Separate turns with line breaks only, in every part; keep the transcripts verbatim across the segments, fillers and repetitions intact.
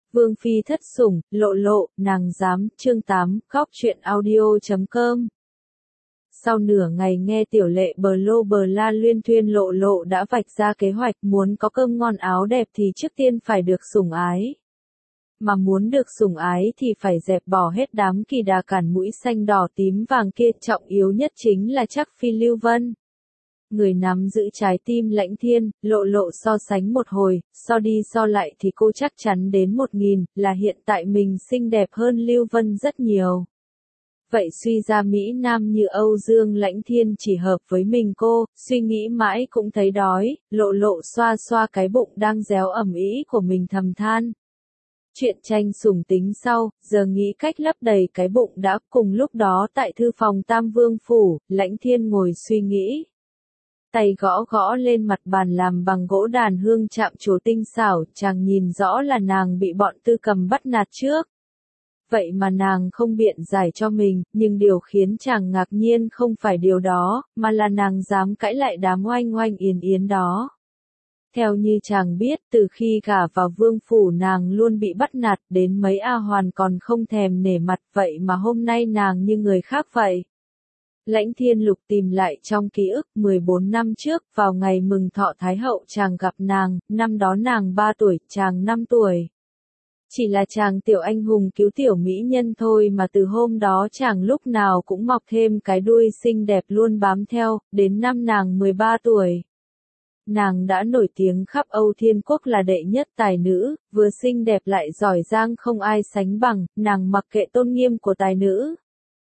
Vương phi thất sủng, lộ lộ, nàng dám, chương tám, góc truyện audio chấm com. Sau nửa ngày nghe tiểu lệ bờ lô bờ la luyên thuyên lộ lộ đã vạch ra kế hoạch muốn có cơm ngon áo đẹp thì trước tiên phải được sủng ái. Mà muốn được sủng ái thì phải dẹp bỏ hết đám kỳ đà cản mũi xanh đỏ tím vàng kia, trọng yếu nhất chính là chắc phi Lưu Vân. Người nắm giữ trái tim Lãnh Thiên, lộ lộ so sánh một hồi, so đi so lại thì cô chắc chắn đến một nghìn, là hiện tại mình xinh đẹp hơn Lưu Vân rất nhiều. Vậy suy ra Mỹ Nam như Âu Dương Lãnh Thiên chỉ hợp với mình cô, suy nghĩ mãi cũng thấy đói, lộ lộ xoa xoa cái bụng đang réo ẩm ĩ của mình thầm than. Chuyện tranh sủng tính sau, giờ nghĩ cách lấp đầy cái bụng đã. Cùng lúc đó tại thư phòng Tam Vương Phủ, Lãnh Thiên ngồi suy nghĩ. Tay gõ gõ lên mặt bàn làm bằng gỗ đàn hương chạm trổ tinh xảo, chàng nhìn rõ là nàng bị bọn Tư Cầm bắt nạt trước. Vậy mà nàng không biện giải cho mình, nhưng điều khiến chàng ngạc nhiên không phải điều đó, mà là nàng dám cãi lại đám oanh oanh yến yến đó. Theo như chàng biết, từ khi gả vào vương phủ nàng luôn bị bắt nạt, đến mấy A Hoàn còn không thèm nể mặt, vậy mà hôm nay nàng như người khác vậy. Lãnh Thiên Lục tìm lại trong ký ức, mười bốn năm trước, vào ngày mừng thọ Thái Hậu chàng gặp nàng, năm đó nàng ba tuổi, chàng năm tuổi. Chỉ là chàng tiểu anh hùng cứu tiểu mỹ nhân thôi mà từ hôm đó chàng lúc nào cũng mọc thêm cái đuôi xinh đẹp luôn bám theo, đến năm nàng mười ba tuổi. Nàng đã nổi tiếng khắp Âu Thiên Quốc là đệ nhất tài nữ, vừa xinh đẹp lại giỏi giang không ai sánh bằng, nàng mặc kệ tôn nghiêm của tài nữ.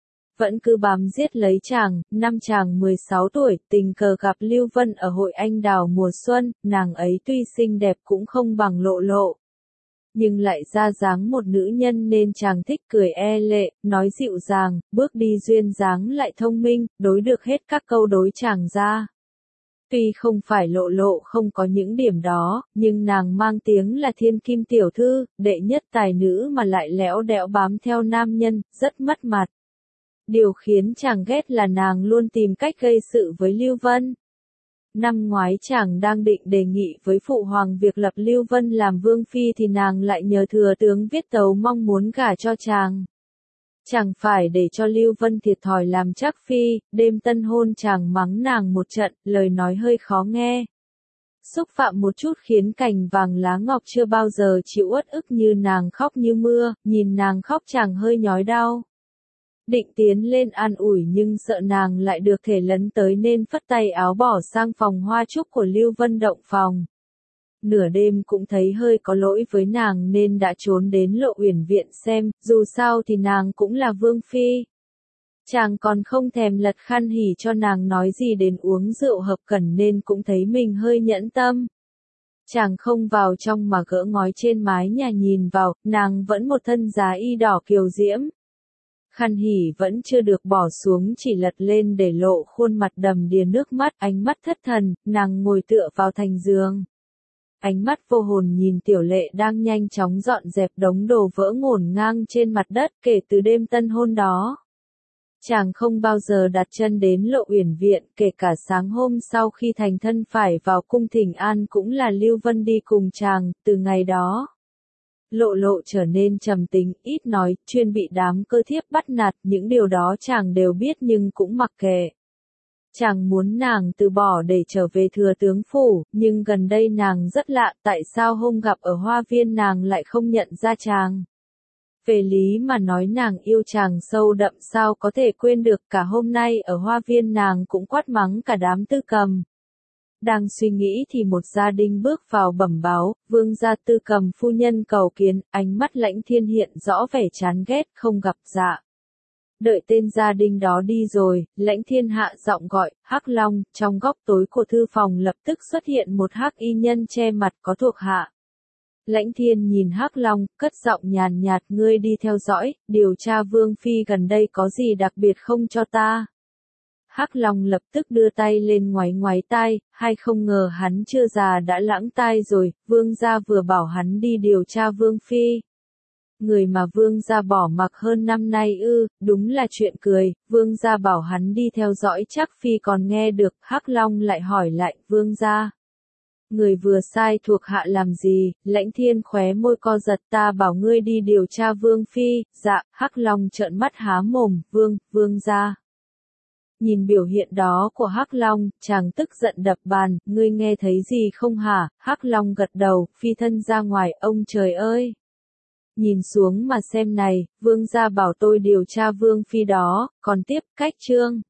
Vẫn cứ bám giết lấy chàng, năm chàng mười sáu tuổi, tình cờ gặp Lưu Vân ở hội anh đào mùa xuân, nàng ấy tuy xinh đẹp cũng không bằng lộ lộ. Nhưng lại ra dáng một nữ nhân nên chàng thích, cười e lệ, nói dịu dàng, bước đi duyên dáng lại thông minh, đối được hết các câu đối chàng ra. Tuy không phải lộ lộ không có những điểm đó, nhưng nàng mang tiếng là thiên kim tiểu thư, đệ nhất tài nữ mà lại lẽo đẽo bám theo nam nhân, rất mất mặt. Điều khiến chàng ghét là nàng luôn tìm cách gây sự với Lưu Vân. Năm ngoái chàng đang định đề nghị với phụ hoàng việc lập Lưu Vân làm vương phi thì nàng lại nhờ thừa tướng viết tấu mong muốn gả cho chàng. Chàng phải để cho Lưu Vân thiệt thòi làm chắc phi, đêm tân hôn chàng mắng nàng một trận, lời nói hơi khó nghe. Xúc phạm một chút khiến cành vàng lá ngọc chưa bao giờ chịu uất ức như nàng khóc như mưa, nhìn nàng khóc chàng hơi nhói đau. Định tiến lên an ủi nhưng sợ nàng lại được thể lấn tới nên phất tay áo bỏ sang phòng hoa trúc của Lưu Vân động phòng. Nửa đêm cũng thấy hơi có lỗi với nàng nên đã trốn đến Lộ Uyển viện xem, dù sao thì nàng cũng là vương phi. Chàng còn không thèm lật khăn hỉ cho nàng nói gì đến uống rượu hợp cẩn nên cũng thấy mình hơi nhẫn tâm. Chàng không vào trong mà gỡ ngói trên mái nhà nhìn vào, nàng vẫn một thân giá y đỏ kiều diễm. Khăn hỉ vẫn chưa được bỏ xuống chỉ lật lên để lộ khuôn mặt đầm đìa nước mắt, ánh mắt thất thần, nàng ngồi tựa vào thành giường. Ánh mắt vô hồn nhìn tiểu lệ đang nhanh chóng dọn dẹp đống đồ vỡ ngổn ngang trên mặt đất kể từ đêm tân hôn đó. Chàng không bao giờ đặt chân đến Lộ Uyển viện, kể cả sáng hôm sau khi thành thân phải vào cung thỉnh an cũng là Lưu Vân đi cùng chàng, từ ngày đó. Lộ lộ trở nên trầm tính, ít nói, chuyên bị đám cơ thiếp bắt nạt, những điều đó chàng đều biết nhưng cũng mặc kệ. Chàng muốn nàng từ bỏ để trở về thừa tướng phủ, nhưng gần đây nàng rất lạ, tại sao hôm gặp ở hoa viên nàng lại không nhận ra chàng. Về lý mà nói nàng yêu chàng sâu đậm sao có thể quên được, cả hôm nay ở hoa viên nàng cũng quát mắng cả đám Tư Cầm. Đang suy nghĩ thì một gia đình bước vào bẩm báo, vương gia Tư Cầm phu nhân cầu kiến, ánh mắt Lãnh Thiên hiện rõ vẻ chán ghét, không gặp dạ. Đợi tên gia đình đó đi rồi, Lãnh Thiên hạ giọng gọi, Hắc Long, trong góc tối của thư phòng lập tức xuất hiện một hắc y nhân che mặt có thuộc hạ. Lãnh Thiên nhìn Hắc Long, cất giọng nhàn nhạt, ngươi đi theo dõi, điều tra vương phi gần đây có gì đặc biệt không cho ta. Hắc Long lập tức đưa tay lên ngoáy ngoáy tai, hay không ngờ hắn chưa già đã lãng tai rồi, vương gia vừa bảo hắn đi điều tra vương phi. Người mà vương gia bỏ mặc hơn năm nay ư, đúng là chuyện cười, vương gia bảo hắn đi theo dõi chắc phi còn nghe được, Hắc Long lại hỏi lại, vương gia. Người vừa sai thuộc hạ làm gì? Lãnh Thiên khóe môi co giật, ta bảo ngươi đi điều tra Vương Phi. Dạ, Hắc Long trợn mắt há mồm, Vương, Vương gia. Nhìn biểu hiện đó của Hắc Long, chàng tức giận đập bàn, ngươi nghe thấy gì không hả? Hắc Long gật đầu, phi thân ra ngoài, ông trời ơi! Nhìn xuống mà xem này, Vương gia bảo tôi điều tra Vương Phi đó, còn tiếp, cách chương.